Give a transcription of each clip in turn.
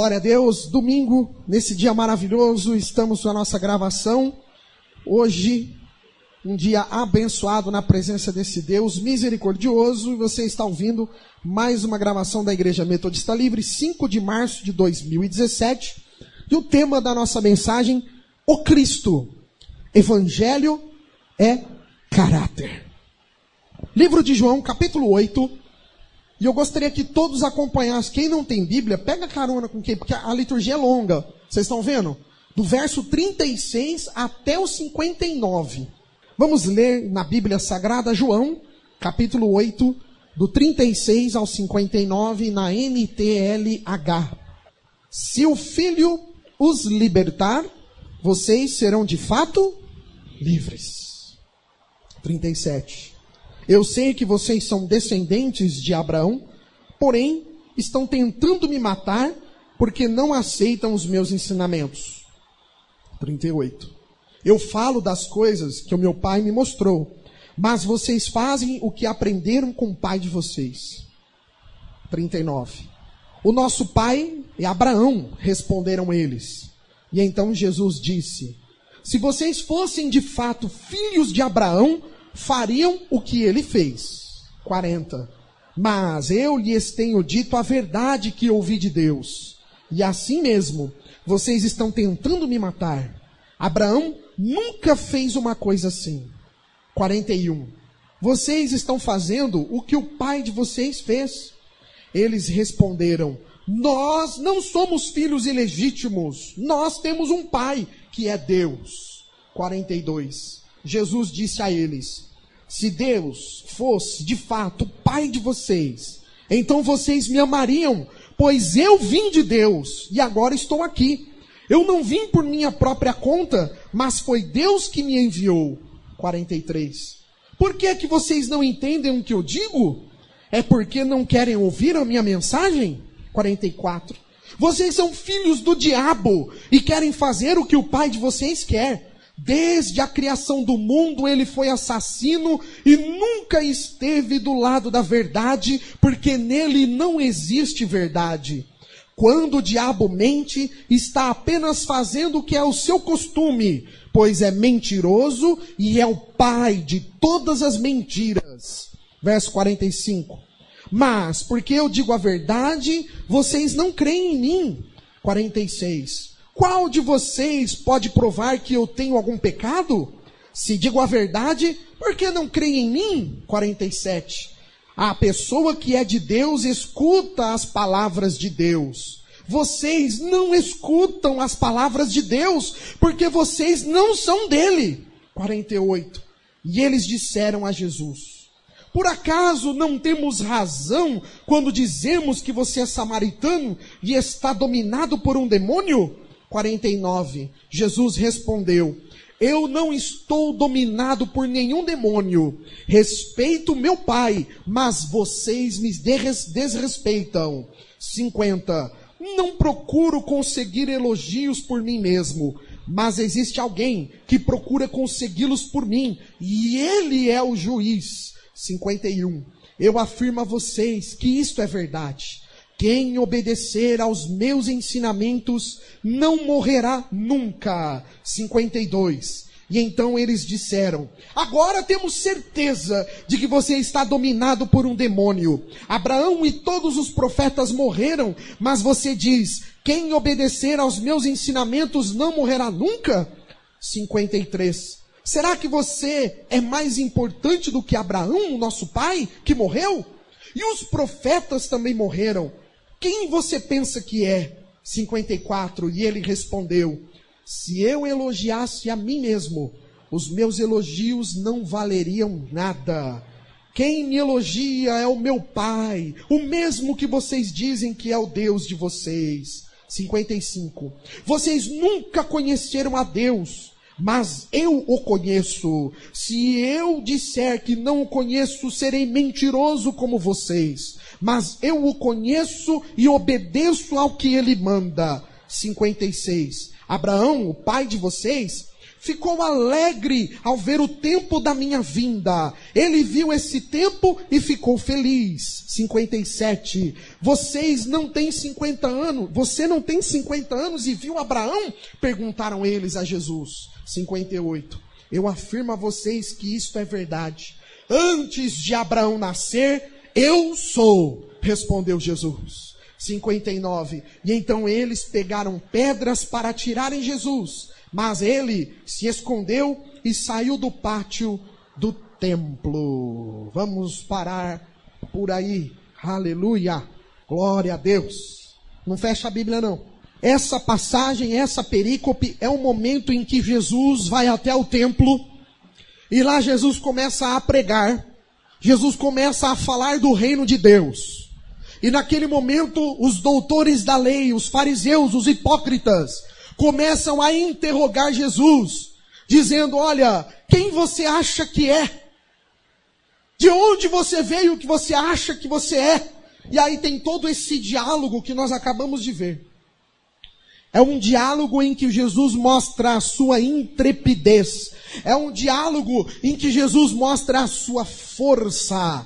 Glória a Deus, domingo, nesse dia maravilhoso, estamos na nossa gravação. Hoje, um dia abençoado na presença desse Deus misericordioso. E você está ouvindo mais uma gravação da Igreja Metodista Livre, 5 de março de 2017. E o tema da nossa mensagem, o Cristo. Evangelho é caráter. Livro de João, capítulo 8. E eu gostaria que todos acompanhassem. Quem não tem Bíblia, pega carona com quem, porque a liturgia é longa. Vocês estão vendo? Do verso 36 até o 59. Vamos ler na Bíblia Sagrada João, capítulo 8, do 36 ao 59, na NTLH. Se o Filho os libertar, vocês serão de fato livres. 37. Eu sei que vocês são descendentes de Abraão, porém estão tentando me matar porque não aceitam os meus ensinamentos. 38. Eu falo das coisas que o meu pai me mostrou, mas vocês fazem o que aprenderam com o pai de vocês. 39. O nosso pai é Abraão, responderam eles. E então Jesus disse: se vocês fossem de fato filhos de Abraão, fariam o que ele fez. 40. Mas eu lhes tenho dito a verdade que ouvi de Deus. E assim mesmo, vocês estão tentando me matar. Abraão nunca fez uma coisa assim. 41. Vocês estão fazendo o que o pai de vocês fez. Eles responderam: nós não somos filhos ilegítimos. Nós temos um pai, que é Deus. 42. Jesus disse a eles: se Deus fosse de fato o pai de vocês, então vocês me amariam, pois eu vim de Deus e agora estou aqui. Eu não vim por minha própria conta, mas foi Deus que me enviou. 43. Por que é que vocês não entendem o que eu digo? É porque não querem ouvir a minha mensagem? 44. Vocês são filhos do diabo e querem fazer o que o pai de vocês quer. Desde a criação do mundo ele foi assassino e nunca esteve do lado da verdade, porque nele não existe verdade. Quando o diabo mente, está apenas fazendo o que é o seu costume, pois é mentiroso e é o pai de todas as mentiras. Verso 45. Mas, porque eu digo a verdade, vocês não creem em mim. 46. Qual de vocês pode provar que eu tenho algum pecado? Se digo a verdade, por que não creem em mim? 47. A pessoa que é de Deus escuta as palavras de Deus. Vocês não escutam as palavras de Deus, porque vocês não são dele. 48. E eles disseram a Jesus: por acaso não temos razão quando dizemos que você é samaritano e está dominado por um demônio? 49. Jesus respondeu: eu não estou dominado por nenhum demônio. Respeito meu pai, mas vocês me desrespeitam. 50. Não procuro conseguir elogios por mim mesmo, mas existe alguém que procura consegui-los por mim, e ele é o juiz. 51. Eu afirmo a vocês que isto é verdade. Quem obedecer aos meus ensinamentos não morrerá nunca. 52. E então eles disseram: agora temos certeza de que você está dominado por um demônio. Abraão e todos os profetas morreram, mas você diz: quem obedecer aos meus ensinamentos não morrerá nunca? 53. Será que você é mais importante do que Abraão, o nosso pai, que morreu? E os profetas também morreram. Quem você pensa que é? 54. E ele respondeu: se eu elogiasse a mim mesmo, os meus elogios não valeriam nada. Quem me elogia é o meu pai, o mesmo que vocês dizem que é o Deus de vocês. 55. Vocês nunca conheceram a Deus, mas eu o conheço. Se eu disser que não o conheço, serei mentiroso como vocês. Mas eu o conheço e obedeço ao que ele manda. 56. Abraão, o pai de vocês, ficou alegre ao ver o tempo da minha vinda. Ele viu esse tempo e ficou feliz. 57. Vocês não têm 50 anos. Você não tem 50 anos e viu Abraão? Perguntaram eles a Jesus. 58. Eu afirmo a vocês que isto é verdade. Antes de Abraão nascer, eu sou, respondeu Jesus. 59. E então eles pegaram pedras para atirarem Jesus. Mas ele se escondeu e saiu do pátio do templo. Vamos parar por aí. Aleluia. Glória a Deus. Não fecha a Bíblia não. Essa passagem, essa perícope é o momento em que Jesus vai até o templo. E lá Jesus começa a pregar. Jesus começa a falar do reino de Deus. E naquele momento os doutores da lei, os fariseus, os hipócritas, começam a interrogar Jesus, dizendo, olha, quem você acha que é? De onde você veio que você acha que você é? E aí tem todo esse diálogo que nós acabamos de ver. É um diálogo em que Jesus mostra a sua intrepidez. É um diálogo em que Jesus mostra a sua força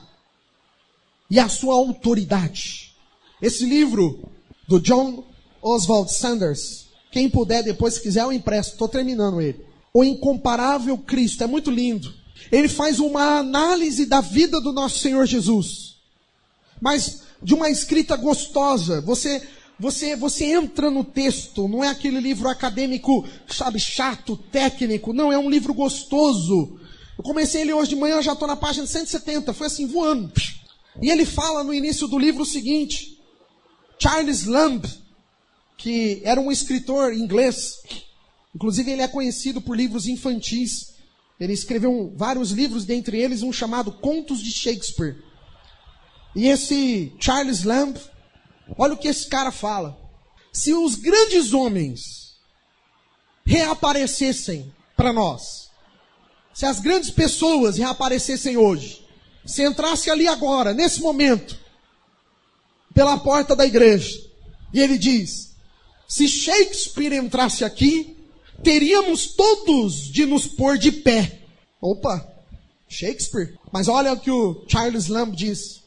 e a sua autoridade. Esse livro do John Oswald Sanders, quem puder depois, se quiser, eu empresto. Estou terminando ele. O Incomparável Cristo. É muito lindo. Ele faz uma análise da vida do nosso Senhor Jesus. Mas de uma escrita gostosa. Você entra no texto. Não é aquele livro acadêmico, sabe, chato, técnico. Não, é um livro gostoso. Eu comecei ele hoje de manhã, já estou na página 170. Foi assim, voando. E ele fala no início do livro o seguinte. Charles Lamb, que era um escritor inglês, inclusive ele é conhecido por livros infantis. Ele escreveu vários livros, dentre eles um chamado Contos de Shakespeare. E esse Charles Lamb, olha o que esse cara fala. Se os grandes homens reaparecessem para nós, se as grandes pessoas reaparecessem hoje, se entrasse ali agora, nesse momento, pela porta da igreja, e ele diz, se Shakespeare entrasse aqui, teríamos todos de nos pôr de pé. Opa, Shakespeare. Mas olha o que o Charles Lamb diz.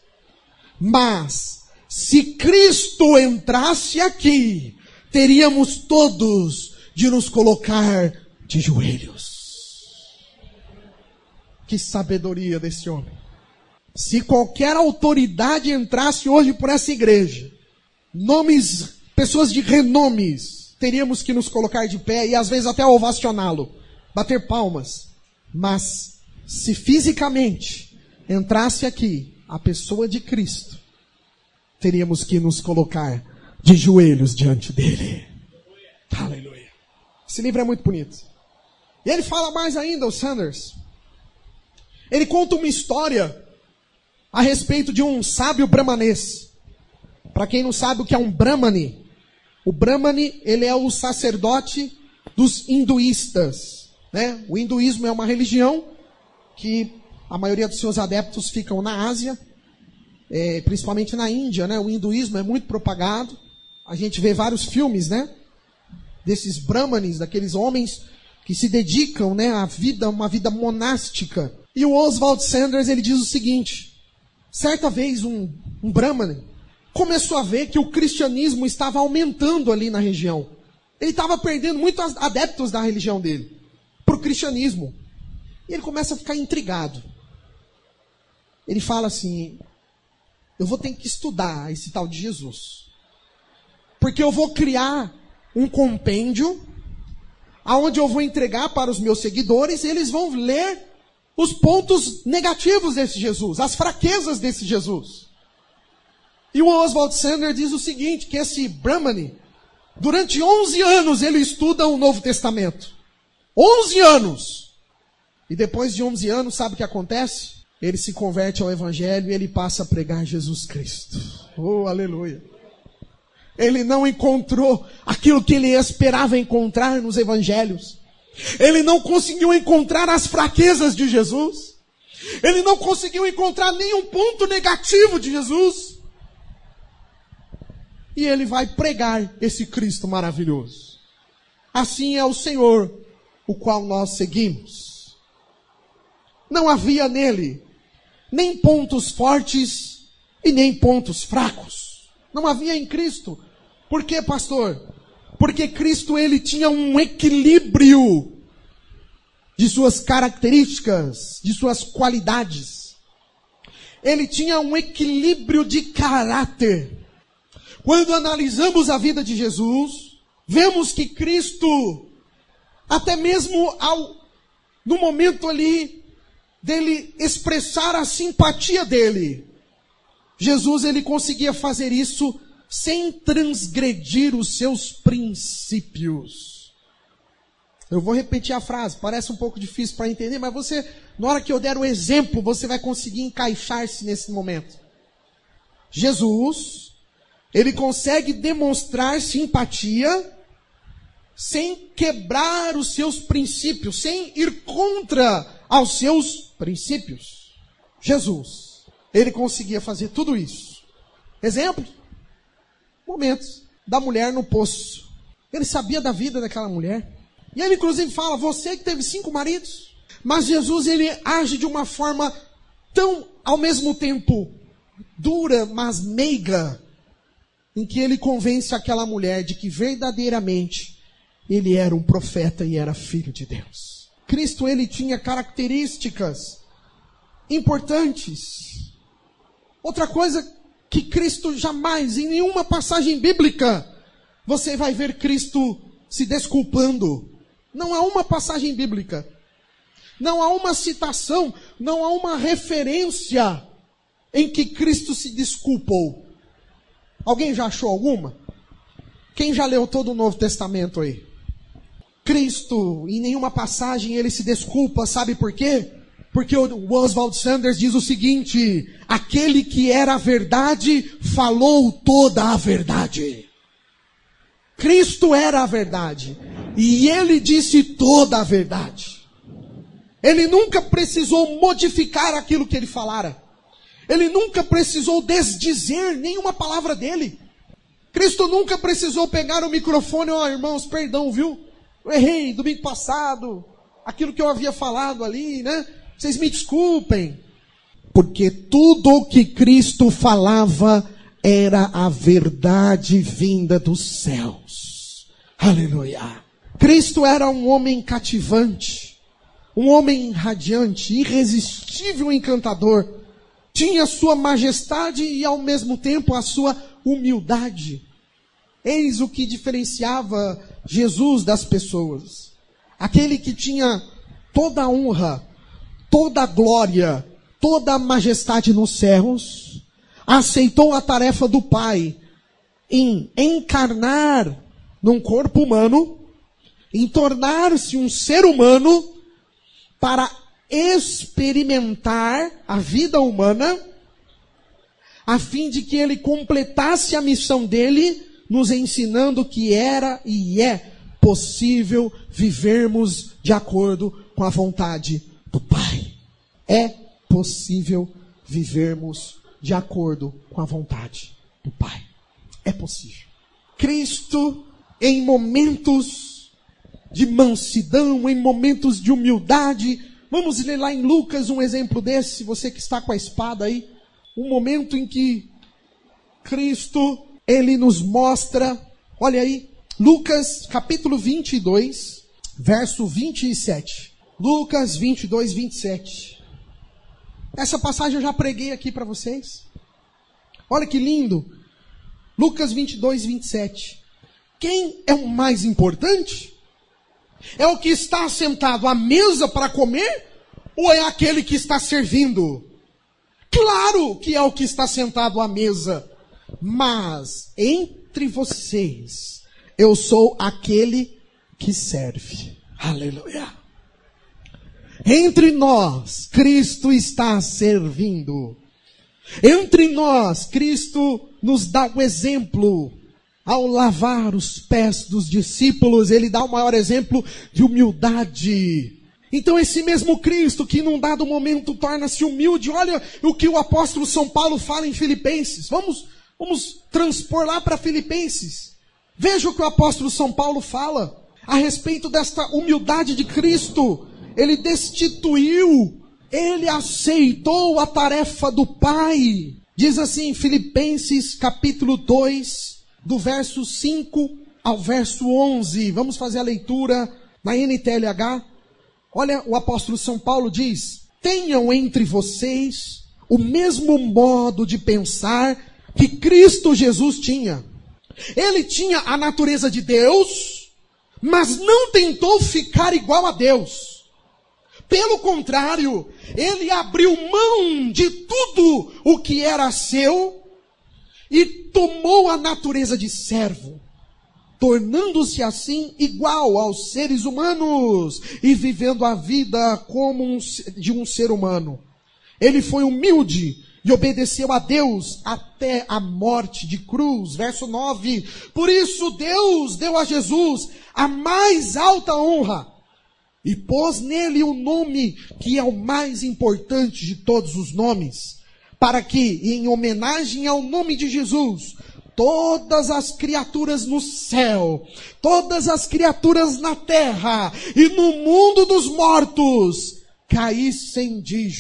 Mas, se Cristo entrasse aqui, teríamos todos de nos colocar de joelhos. Que sabedoria desse homem. Se qualquer autoridade entrasse hoje por essa igreja, pessoas de renomes, teríamos que nos colocar de pé e às vezes até ovacioná-lo, bater palmas. Mas se fisicamente entrasse aqui a pessoa de Cristo, teríamos que nos colocar de joelhos diante dele. Aleluia. Esse livro é muito bonito. E ele fala mais ainda, o Sanders. Ele conta uma história a respeito de um sábio brahmanês. Para quem não sabe o que é um brahmane, o brahmane, ele é o sacerdote dos hinduístas, né? O hinduísmo é uma religião que a maioria dos seus adeptos ficam na Ásia, principalmente na Índia, né? O hinduísmo é muito propagado. A gente vê vários filmes, né? Desses brahmanes, daqueles homens que se dedicam, né, à vida, uma vida monástica. E o Oswald Sanders, ele diz o seguinte: certa vez um brahmane começou a ver que o cristianismo estava aumentando ali na região. Ele estava perdendo muitos adeptos da religião dele para o cristianismo. E ele começa a ficar intrigado. Ele fala assim: eu vou ter que estudar esse tal de Jesus. Porque eu vou criar um compêndio aonde eu vou entregar para os meus seguidores e eles vão ler os pontos negativos desse Jesus, as fraquezas desse Jesus. E o Oswald Sanders diz o seguinte, que esse brahmane, durante 11 anos ele estuda o Novo Testamento. 11 anos! E depois de 11 anos, sabe o que acontece? Ele se converte ao Evangelho e ele passa a pregar Jesus Cristo. Oh, aleluia! Ele não encontrou aquilo que ele esperava encontrar nos Evangelhos. Ele não conseguiu encontrar as fraquezas de Jesus. Ele não conseguiu encontrar nenhum ponto negativo de Jesus. E ele vai pregar esse Cristo maravilhoso. Assim é o Senhor o qual nós seguimos. Não havia nele nem pontos fortes e nem pontos fracos. Não havia em Cristo. Por quê, pastor? Porque Cristo, ele tinha um equilíbrio de suas características, de suas qualidades. Ele tinha um equilíbrio de caráter. Quando analisamos a vida de Jesus, vemos que Cristo, até mesmo no momento ali dele expressar a simpatia dele, Jesus, ele conseguia fazer isso sem transgredir os seus princípios. Eu vou repetir a frase, parece um pouco difícil para entender, mas você, na hora que eu der o exemplo, você vai conseguir encaixar-se nesse momento. Jesus, ele consegue demonstrar simpatia sem quebrar os seus princípios, sem ir contra aos seus princípios. Jesus, ele conseguia fazer tudo isso. Exemplo, momentos da mulher no poço. Ele sabia da vida daquela mulher. E ele inclusive fala, você que teve 5 maridos. Mas Jesus, ele age de uma forma tão, ao mesmo tempo, dura, mas meiga, em que ele convence aquela mulher de que verdadeiramente ele era um profeta e era filho de Deus. Cristo, ele tinha características importantes. Outra coisa que Cristo jamais, em nenhuma passagem bíblica, você vai ver Cristo se desculpando. Não há uma passagem bíblica, não há uma citação, não há uma referência em que Cristo se desculpou. Alguém já achou alguma? Quem já leu todo o Novo Testamento aí? Cristo, em nenhuma passagem ele se desculpa, sabe por quê? Porque o Oswald Sanders diz o seguinte: aquele que era a verdade, falou toda a verdade. Cristo era a verdade, e ele disse toda a verdade. Ele nunca precisou modificar aquilo que ele falara. Ele nunca precisou desdizer nenhuma palavra dele. Cristo nunca precisou pegar o microfone, irmãos, perdão, viu? Eu errei domingo passado, aquilo que eu havia falado ali, né? Vocês me desculpem. Porque tudo o que Cristo falava era a verdade vinda dos céus. Aleluia. Cristo era um homem cativante, um homem radiante, irresistível, encantador. Tinha sua majestade e ao mesmo tempo a sua humildade. Eis o que diferenciava Jesus das pessoas. Aquele que tinha toda a honra, toda a glória, toda a majestade nos céus, aceitou a tarefa do Pai em encarnar num corpo humano, em tornar-se um ser humano para experimentar a vida humana, a fim de que ele completasse a missão dele, nos ensinando que era e é possível vivermos de acordo com a vontade do Pai. É possível vivermos de acordo com a vontade do Pai. É possível. Cristo, em momentos de mansidão, em momentos de humildade, vamos ler lá em Lucas um exemplo desse, você que está com a espada aí, um momento em que Cristo, ele nos mostra, olha aí, Lucas capítulo 22, verso 27. Lucas 22, 27. Essa passagem eu já preguei aqui para vocês. Olha que lindo. Lucas 22, 27. Quem é o mais importante? É o que está sentado à mesa para comer? Ou é aquele que está servindo? Claro que é o que está sentado à mesa. Mas entre vocês, eu sou aquele que serve. Aleluia. Entre nós, Cristo está servindo. Entre nós, Cristo nos dá o exemplo. Ao lavar os pés dos discípulos, ele dá o maior exemplo de humildade. Então esse mesmo Cristo que num dado momento torna-se humilde, olha o que o apóstolo São Paulo fala em Filipenses. Vamos transpor lá para Filipenses. Veja o que o apóstolo São Paulo fala. a respeito desta humildade de Cristo. Ele destituiu, ele aceitou a tarefa do Pai. Diz assim, Filipenses capítulo 2, do verso 5 ao verso 11. Vamos fazer a leitura na NTLH. Olha, o apóstolo São Paulo diz: tenham entre vocês o mesmo modo de pensar que Cristo Jesus tinha. Ele tinha a natureza de Deus, mas não tentou ficar igual a Deus. Pelo contrário, ele abriu mão de tudo o que era seu e tomou a natureza de servo, tornando-se assim igual aos seres humanos e vivendo a vida como de um ser humano. Ele foi humilde e obedeceu a Deus até a morte de cruz. Verso 9. Por isso Deus deu a Jesus a mais alta honra e pôs nele o nome que é o mais importante de todos os nomes, para que, em homenagem ao nome de Jesus, todas as criaturas no céu, todas as criaturas na terra e no mundo dos mortos caíssem de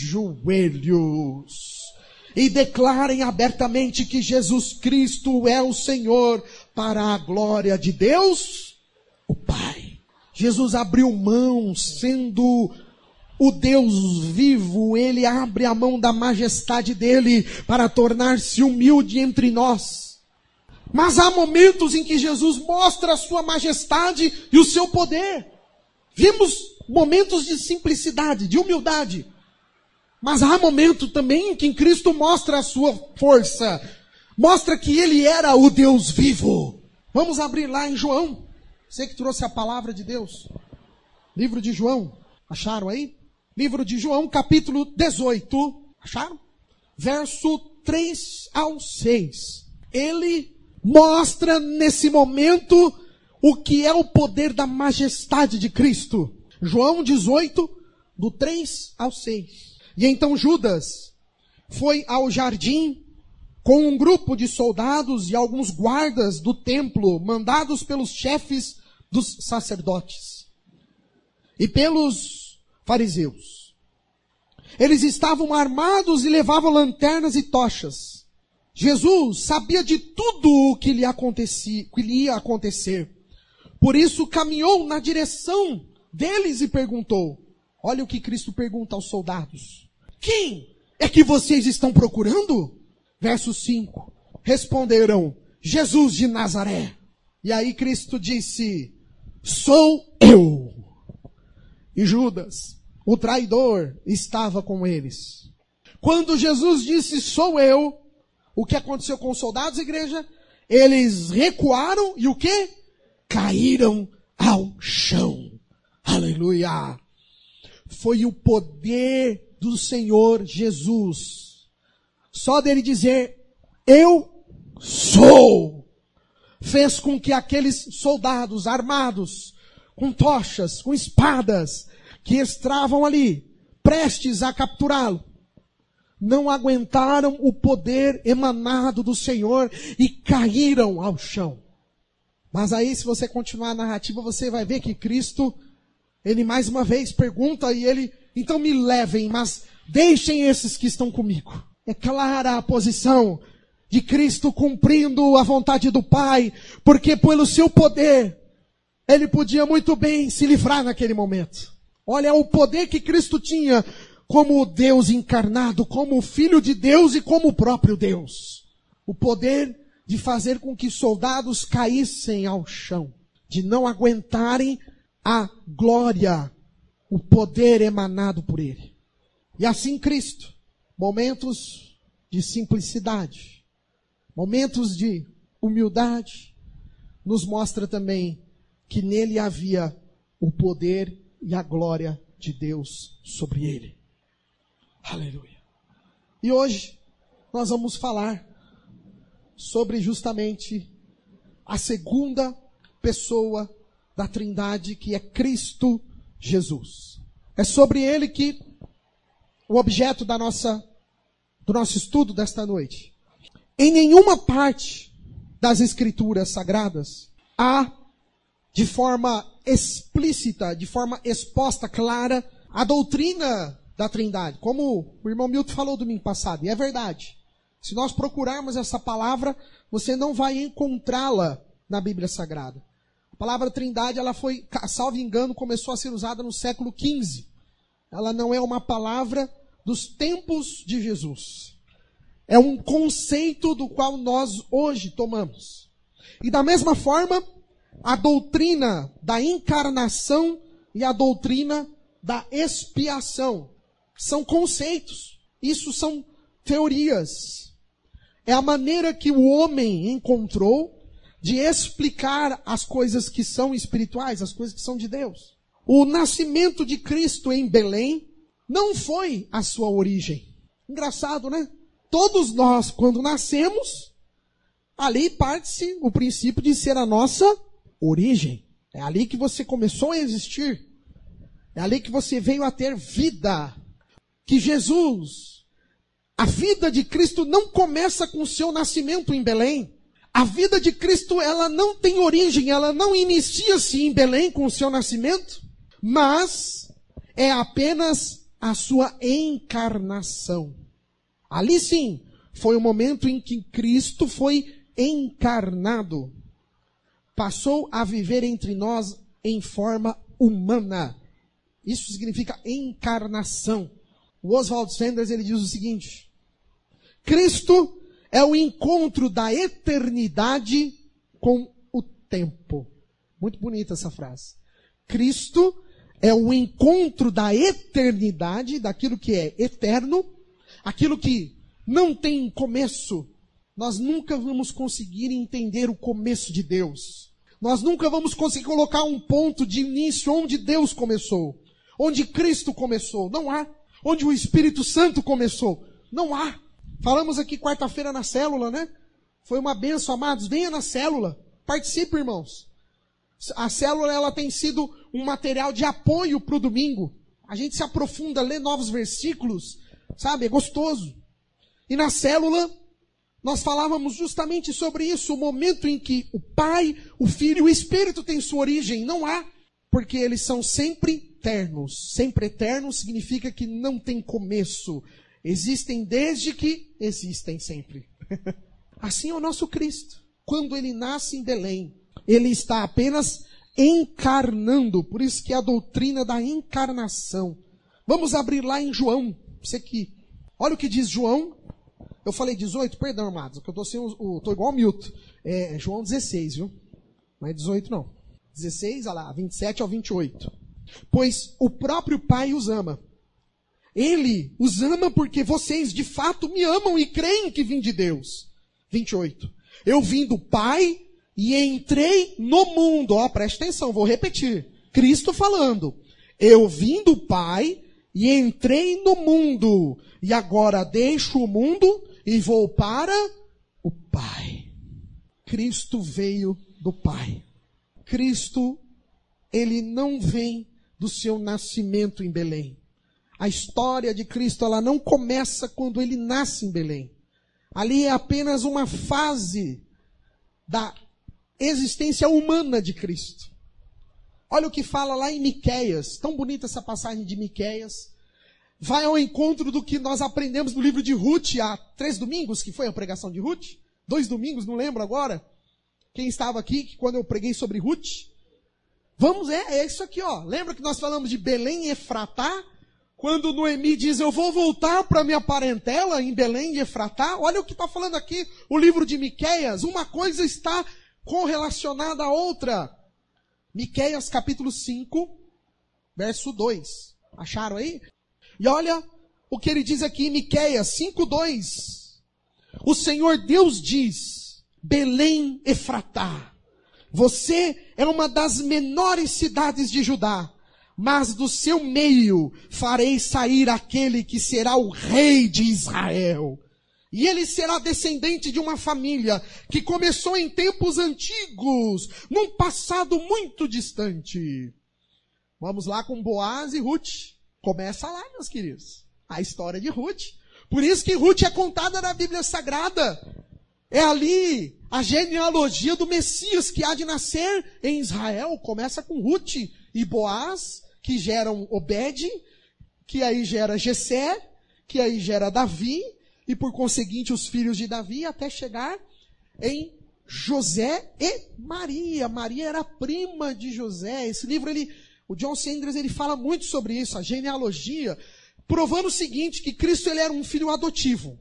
joelhos e declarem abertamente que Jesus Cristo é o Senhor, para a glória de Deus, o Pai. Jesus abriu mão, sendo o Deus vivo, ele abre a mão da majestade dele para tornar-se humilde entre nós. Mas há momentos em que Jesus mostra a sua majestade e o seu poder. Vimos momentos de simplicidade, de humildade. Mas há momento também em que Cristo mostra a sua força. Mostra que ele era o Deus vivo. Vamos abrir lá em João. Você que trouxe a palavra de Deus. Livro de João. Acharam aí? Livro de João, capítulo 18. Acharam? Verso 3 ao 6. Ele mostra nesse momento o que é o poder da majestade de Cristo. João 18, do 3 ao 6. E então Judas foi ao jardim com um grupo de soldados e alguns guardas do templo, mandados pelos chefes dos sacerdotes e pelos fariseus. Eles estavam armados e levavam lanternas e tochas. Jesus sabia de tudo o que lhe ia acontecer. Por isso caminhou na direção deles e perguntou. Olha o que Cristo pergunta aos soldados. Quem é que vocês estão procurando? Verso 5. Responderam, Jesus de Nazaré. E aí Cristo disse, sou eu. E Judas, o traidor, estava com eles. Quando Jesus disse, sou eu, o que aconteceu com os soldados, igreja? Eles recuaram e o quê? Caíram ao chão. Aleluia. Foi o poder do Senhor Jesus. Só dele dizer, eu sou, fez com que aqueles soldados armados, com tochas, com espadas, que estavam ali, prestes a capturá-lo, não aguentaram o poder emanado do Senhor e caíram ao chão. Mas aí, se você continuar a narrativa, você vai ver que Cristo, ele mais uma vez pergunta e ele, então me levem, mas deixem esses que estão comigo. É clara a posição de Cristo cumprindo a vontade do Pai, porque pelo seu poder, ele podia muito bem se livrar naquele momento. Olha o poder que Cristo tinha como Deus encarnado, como Filho de Deus e como o próprio Deus. O poder de fazer com que soldados caíssem ao chão, de não aguentarem a glória, o poder emanado por ele. E assim Cristo, momentos de simplicidade, momentos de humildade, nos mostra também que nele havia o poder e a glória de Deus sobre ele. Aleluia. E hoje nós vamos falar sobre justamente a segunda pessoa da Trindade, que é Cristo Jesus. É sobre ele que o objeto do nosso estudo desta noite. Em nenhuma parte das Escrituras Sagradas há, de forma explícita, de forma exposta, clara, a doutrina da Trindade. Como o irmão Milton falou domingo passado, e é verdade. Se nós procurarmos essa palavra, você não vai encontrá-la na Bíblia Sagrada. A palavra Trindade, ela foi, salvo engano, começou a ser usada no século XV. Ela não é uma palavra dos tempos de Jesus. É um conceito do qual nós hoje tomamos. E da mesma forma, a doutrina da encarnação e a doutrina da expiação são conceitos. Isso são teorias. É a maneira que o homem encontrou de explicar as coisas que são espirituais, as coisas que são de Deus. O nascimento de Cristo em Belém não foi a sua origem. Engraçado, né? Todos nós, quando nascemos, ali parte-se o princípio de ser a nossa origem. É ali que você começou a existir. É ali que você veio a ter vida. Que Jesus, a vida de Cristo não começa com o seu nascimento em Belém. A vida de Cristo, ela não tem origem, ela não inicia-se em Belém com o seu nascimento, mas é apenas a sua encarnação. Ali sim, foi o momento em que Cristo foi encarnado. Passou a viver entre nós em forma humana. Isso significa encarnação. O Oswald Sanders, ele diz o seguinte: Cristo é o encontro da eternidade com o tempo. Muito bonita essa frase. Cristo é o encontro da eternidade, daquilo que é eterno, aquilo que não tem começo. Nós nunca vamos conseguir entender o começo de Deus. Nós nunca vamos conseguir colocar um ponto de início onde Deus começou, onde Cristo começou. Não há. Onde o Espírito Santo começou. Não há. Falamos aqui quarta-feira na célula, né? Foi uma bênção, amados. Venha na célula. Participe, irmãos. A célula, ela tem sido um material de apoio para o domingo. A gente se aprofunda, lê novos versículos, sabe? É gostoso. E na célula, nós falávamos justamente sobre isso. O momento em que o Pai, o Filho e o Espírito têm sua origem. Não há. Porque eles são sempre eternos. Sempre eternos significa que não tem começo. Existem desde que existem sempre. Assim é o nosso Cristo. Quando ele nasce em Belém, ele está apenas encarnando. Por isso que é a doutrina da encarnação. Vamos abrir lá em João. Isso aqui. Olha o que diz João. Eu falei 18, perdão, amados, que eu estou igual ao Milton. É João 16, viu? Não é 18 não. 16, olha lá, 27 ao 28. Pois o próprio Pai os ama. Ele os ama porque vocês de fato me amam e creem que vim de Deus. 28. Eu vim do Pai e entrei no mundo. Ó, preste atenção, vou repetir. Cristo falando. Eu vim do Pai e entrei no mundo. E agora deixo o mundo e vou para o Pai. Cristo veio do Pai. Cristo, ele não vem do seu nascimento em Belém. A história de Cristo, ela não começa quando ele nasce em Belém. Ali é apenas uma fase da existência humana de Cristo. Olha o que fala lá em Miqueias. Tão bonita essa passagem de Miqueias. Vai ao encontro do que nós aprendemos no livro de Ruth há 3 domingos, que foi a pregação de Ruth. 2 domingos, não lembro agora. Quem estava aqui quando eu preguei sobre Ruth? Vamos, é isso aqui, ó. Lembra que nós falamos de Belém e Efratá? Quando Noemi diz, eu vou voltar para minha parentela em Belém e Efratá. Olha o que está falando aqui o livro de Miqueias. Uma coisa está correlacionada à outra. Miqueias capítulo 5, verso 2. Acharam aí? E olha o que ele diz aqui em Miqueias 5:2. O Senhor Deus diz, Belém Efratá, você é uma das menores cidades de Judá, mas do seu meio farei sair aquele que será o rei de Israel. E ele será descendente de uma família que começou em tempos antigos, num passado muito distante. Vamos lá com Boaz e Ruth. Começa lá, meus queridos. A história de Ruth. Por isso que Ruth é contada na Bíblia Sagrada. É ali a genealogia do Messias que há de nascer em Israel. Começa com Ruth e Boaz, que geram Obed, que aí gera Jessé, que aí gera Davi, e por conseguinte os filhos de Davi, até chegar em José e Maria. Maria era prima de José. Esse livro, o John Sanders, ele fala muito sobre isso, a genealogia, provando o seguinte, que Cristo ele era um filho adotivo.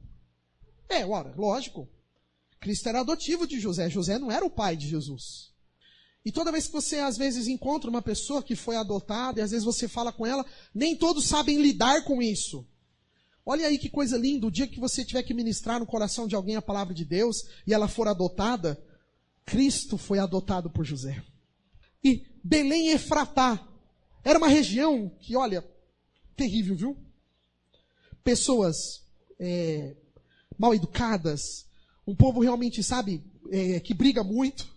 Lógico. Cristo era adotivo de José. José não era o pai de Jesus. E toda vez que você, às vezes, encontra uma pessoa que foi adotada, e às vezes você fala com ela, nem todos sabem lidar com isso. Olha aí que coisa linda, o dia que você tiver que ministrar no coração de alguém a palavra de Deus, e ela for adotada, Cristo foi adotado por José. E Belém e Efratá, era uma região que, olha, terrível, viu? Pessoas mal educadas, um povo realmente, sabe, que briga muito.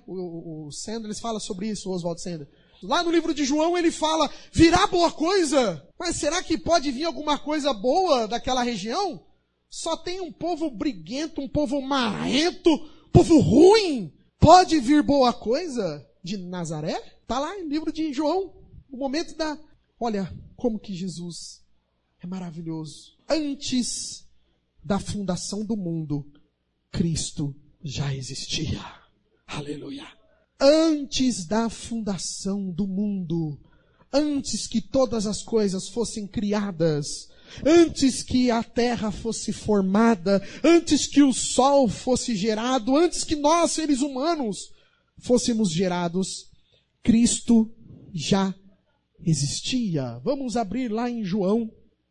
O Sanders fala sobre isso, o Oswald Sanders. Lá no livro de João ele fala, virá boa coisa? Mas será que pode vir alguma coisa boa daquela região? Só tem um povo briguento, um povo marrento, povo ruim. Pode vir boa coisa de Nazaré? Está lá no livro de João. O momento da... Olha como que Jesus é maravilhoso. Antes da fundação do mundo, Cristo já existia. Aleluia. Antes da fundação do mundo, antes que todas as coisas fossem criadas, antes que a terra fosse formada, antes que o sol fosse gerado, antes que nós, seres humanos, fôssemos gerados, Cristo já existia. Vamos abrir lá em João,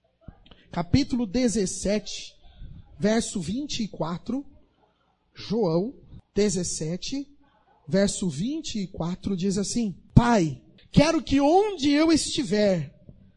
capítulo 17, verso 24. João 17, verso 24 diz assim: Pai, quero que onde eu estiver,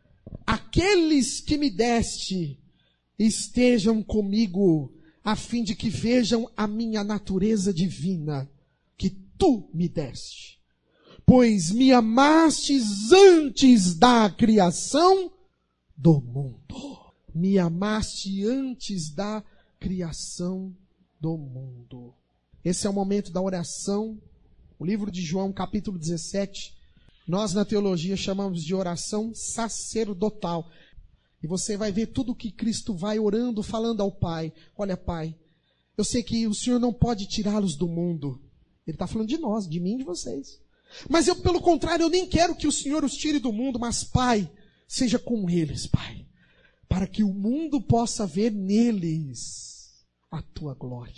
aqueles que me deste estejam comigo, a fim de que vejam a minha natureza divina, que tu me deste. Pois me amastes antes da criação do mundo. Me amaste antes da criação do mundo. Esse é o momento da oração. O livro de João, capítulo 17, nós na teologia chamamos de oração sacerdotal. E você vai ver tudo que Cristo vai orando, falando ao Pai. Olha, Pai, eu sei que o Senhor não pode tirá-los do mundo. Ele está falando de nós, de mim e de vocês. Mas eu, pelo contrário, eu nem quero que o Senhor os tire do mundo, mas, Pai, seja com eles, Pai, para que o mundo possa ver neles a tua glória.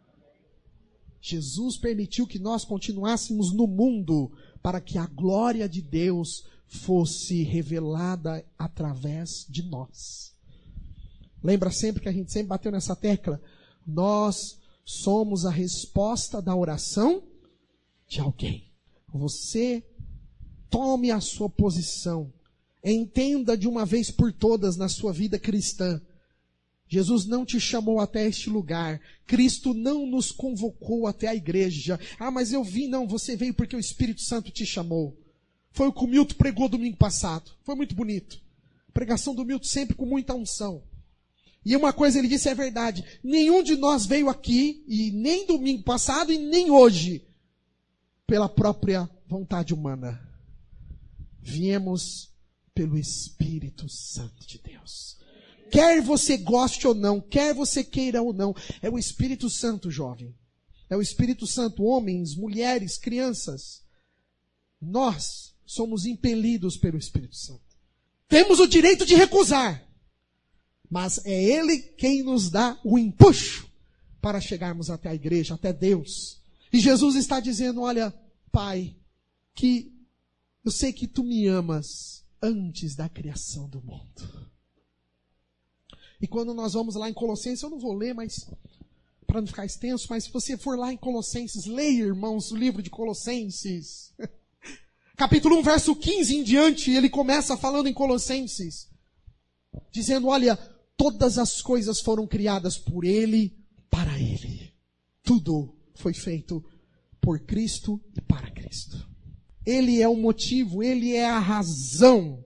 Jesus permitiu que nós continuássemos no mundo para que a glória de Deus fosse revelada através de nós. Lembra sempre que a gente sempre bateu nessa tecla? Nós somos a resposta da oração de alguém. Você tome a sua posição. Entenda de uma vez por todas na sua vida cristã. Jesus não te chamou até este lugar. Cristo não nos convocou até a igreja. Ah, mas eu vim. Não, você veio porque o Espírito Santo te chamou. Foi o que o Milton pregou domingo passado. Foi muito bonito. A pregação do Milton sempre com muita unção. E uma coisa ele disse é verdade. Nenhum de nós veio aqui, e nem domingo passado, e nem hoje, pela própria vontade humana. Viemos pelo Espírito Santo de Deus. Quer você goste ou não, quer você queira ou não, é o Espírito Santo, jovem. É o Espírito Santo, homens, mulheres, crianças. Nós somos impelidos pelo Espírito Santo. Temos o direito de recusar, mas é Ele quem nos dá o empuxo para chegarmos até a igreja, até Deus. E Jesus está dizendo, olha, Pai, que eu sei que Tu me amas antes da criação do mundo. E quando nós vamos lá em Colossenses, eu não vou ler, mas para não ficar extenso, mas se você for lá em Colossenses, leia, irmãos, o livro de Colossenses. Capítulo 1, verso 15 em diante, ele começa falando em Colossenses, dizendo, olha, todas as coisas foram criadas por Ele, para Ele. Tudo foi feito por Cristo e para Cristo. Ele é o motivo, Ele é a razão.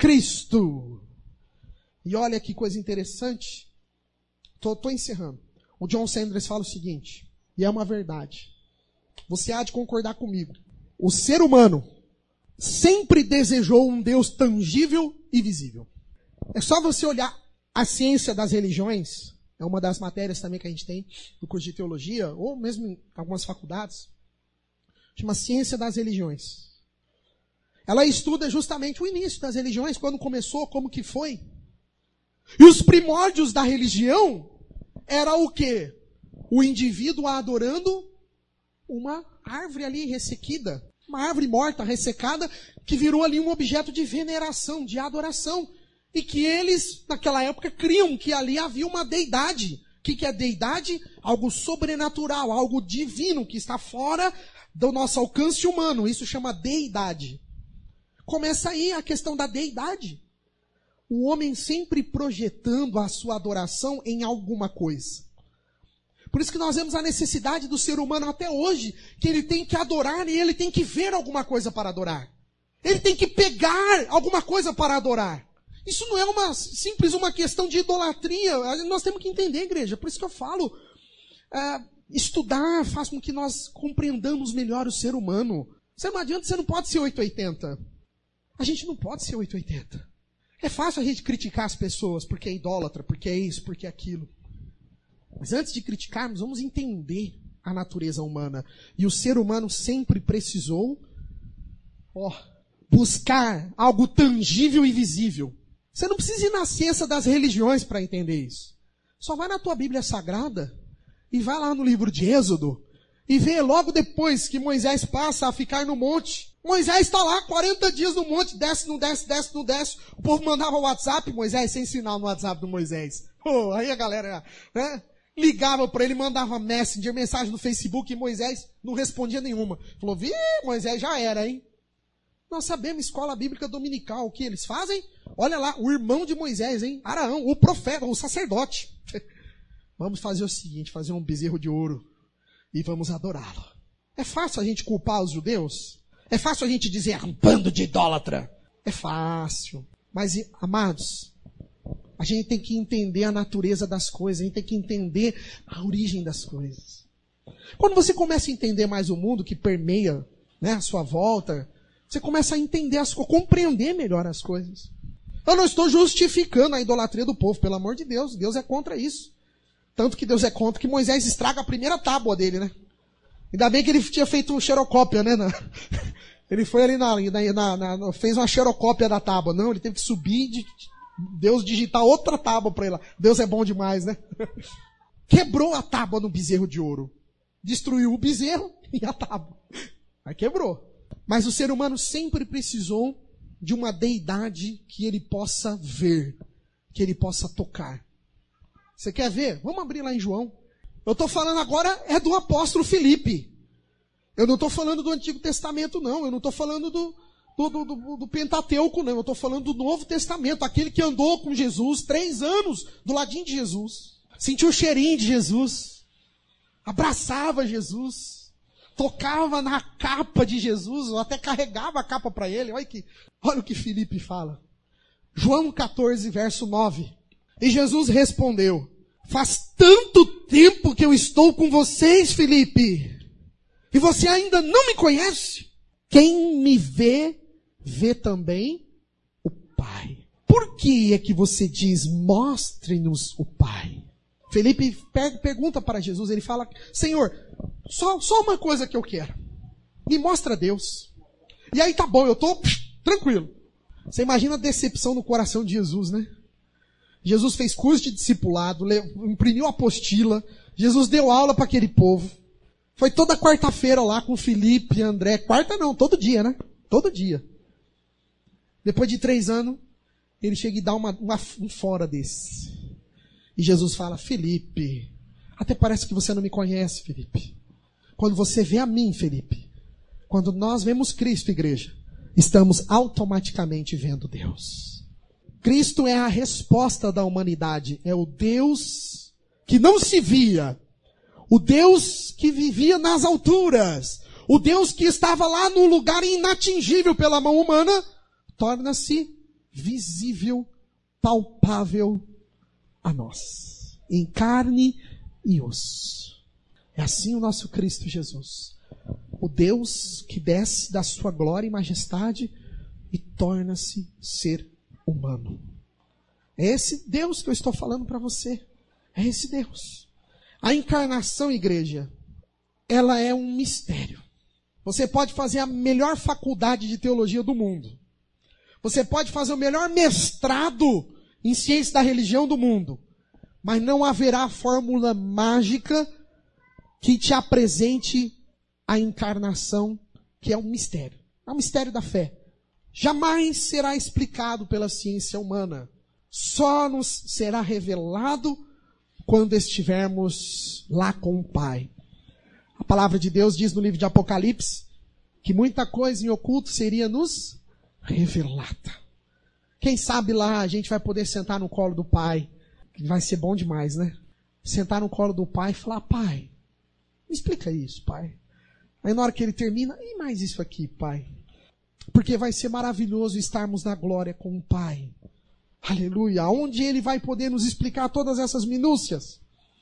Cristo. E olha que coisa interessante. Estou encerrando. O John Sanders fala o seguinte, e é uma verdade. Você há de concordar comigo. O ser humano sempre desejou um Deus tangível e visível. É só você olhar a ciência das religiões, é uma das matérias também que a gente tem no curso de teologia, ou mesmo em algumas faculdades, chama Ciência das Religiões. Ela estuda justamente o início das religiões, quando começou, como que foi. E os primórdios da religião era o quê? O indivíduo adorando uma árvore ali ressequida. Uma árvore morta, ressecada, que virou ali um objeto de veneração, de adoração. E que eles, naquela época, criam que ali havia uma deidade. O que é deidade? Algo sobrenatural, algo divino, que está fora do nosso alcance humano. Isso chama deidade. Começa aí a questão da deidade. O homem sempre projetando a sua adoração em alguma coisa. Por isso que nós vemos a necessidade do ser humano até hoje, que ele tem que adorar e ele tem que ver alguma coisa para adorar. Ele tem que pegar alguma coisa para adorar. Isso não é uma questão de idolatria. Nós temos que entender, igreja. Por isso que eu falo, estudar faz com que nós compreendamos melhor o ser humano. Você não adianta, você não pode ser 880. A gente não pode ser 880. É fácil a gente criticar as pessoas porque é idólatra, porque é isso, porque é aquilo. Mas antes de criticarmos, vamos entender a natureza humana. E o ser humano sempre precisou buscar algo tangível e visível. Você não precisa ir na ciência das religiões para entender isso. Só vai na tua Bíblia Sagrada e vai lá no livro de Êxodo e vê logo depois que Moisés passa a ficar no monte. Moisés está lá 40 dias no monte, desce, não desce, desce, não desce. O povo mandava o WhatsApp, Moisés, sem sinal no WhatsApp do Moisés. Aí a galera, ligava para ele, mandava Messenger, mensagem no Facebook, e Moisés não respondia nenhuma. Falou, Moisés já era, hein? Nós sabemos, escola bíblica dominical, o que eles fazem? Olha lá, o irmão de Moisés, hein? Araão, o profeta, o sacerdote. Vamos fazer o seguinte, fazer um bezerro de ouro e vamos adorá-lo. É fácil a gente culpar os judeus? É fácil a gente dizer, um bando de idólatra? É fácil. Mas, amados, a gente tem que entender a natureza das coisas, a gente tem que entender a origem das coisas. Quando você começa a entender mais o mundo que permeia, a sua volta, você começa a entender compreender melhor as coisas. Eu não estou justificando a idolatria do povo, pelo amor de Deus. Deus é contra isso. Tanto que Deus é contra que Moisés estraga a primeira tábua dele, Ainda bem que ele tinha feito xerocópia, Ele foi ali fez uma xerocópia da tábua. Não, ele teve que subir, Deus digitar outra tábua para ele lá. Deus é bom demais, Quebrou a tábua no bezerro de ouro. Destruiu o bezerro e a tábua. Aí quebrou. Mas o ser humano sempre precisou de uma deidade que ele possa ver, que ele possa tocar. Você quer ver? Vamos abrir lá em João. Eu estou falando agora do apóstolo Filipe. Eu não estou falando do Antigo Testamento, não. Eu não estou falando do Pentateuco, não. Eu estou falando do Novo Testamento. Aquele que andou com Jesus 3 anos do ladinho de Jesus. Sentiu o cheirinho de Jesus. Abraçava Jesus. Tocava na capa de Jesus. Ou até carregava a capa para ele. Olha o que Filipe fala. João 14, verso 9. E Jesus respondeu: faz tanto tempo que eu estou com vocês, Filipe, e você ainda não me conhece? Quem me vê, vê também o Pai. Por que é que você diz, mostre-nos o Pai? Filipe pergunta para Jesus, ele fala, Senhor, só uma coisa que eu quero. Me mostra Deus. E aí tá bom, eu estou tranquilo. Você imagina a decepção no coração de Jesus, Jesus fez curso de discipulado, imprimiu apostila, Jesus deu aula para aquele povo. Foi toda quarta-feira lá com Filipe e André. Quarta não, todo dia, Todo dia. Depois de 3 anos, ele chega e dá um fora desse. E Jesus fala, Filipe, até parece que você não me conhece, Filipe. Quando você vê a mim, Filipe, quando nós vemos Cristo, igreja, estamos automaticamente vendo Deus. Cristo é a resposta da humanidade. É o Deus que não se via. O Deus que vivia nas alturas. O Deus que estava lá no lugar inatingível pela mão humana. Torna-se visível, palpável a nós. Em carne e osso. É assim o nosso Cristo Jesus. O Deus que desce da sua glória e majestade e torna-se ser humano. É esse Deus que eu estou falando para você. É esse Deus. A encarnação, igreja, ela é um mistério. Você pode fazer a melhor faculdade de teologia do mundo. Você pode fazer o melhor mestrado em ciência da religião do mundo. Mas não haverá fórmula mágica que te apresente a encarnação, que é um mistério. É um mistério da fé. Jamais será explicado pela ciência humana. Só nos será revelado quando estivermos lá com o Pai. A palavra de Deus diz no livro de Apocalipse que muita coisa em oculto seria nos revelada. Quem sabe lá a gente vai poder sentar no colo do Pai, que vai ser bom demais, né? Sentar no colo do Pai e falar: Pai, me explica isso, Pai. Aí na hora que ele termina, e mais isso aqui, Pai? Porque vai ser maravilhoso estarmos na glória com o Pai. Aleluia. Onde Ele vai poder nos explicar todas essas minúcias.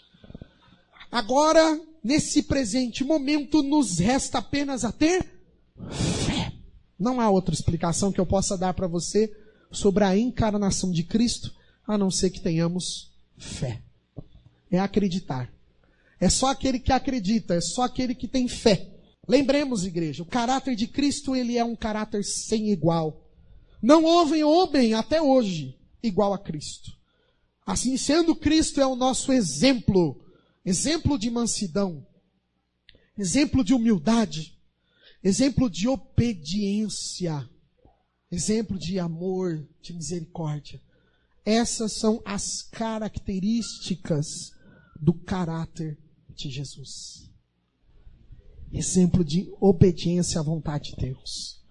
Agora, nesse presente momento, nos resta apenas a ter fé. Não há outra explicação que eu possa dar para você sobre a encarnação de Cristo, a não ser que tenhamos fé. É acreditar. É só aquele que acredita, é só aquele que tem fé. Lembremos, igreja, o caráter de Cristo, ele é um caráter sem igual. Não houve homem até hoje igual a Cristo. Assim sendo, Cristo é o nosso exemplo. Exemplo de mansidão. Exemplo de humildade. Exemplo de obediência. Exemplo de amor, de misericórdia. Essas são as características do caráter de Jesus. Exemplo de obediência à vontade de Deus.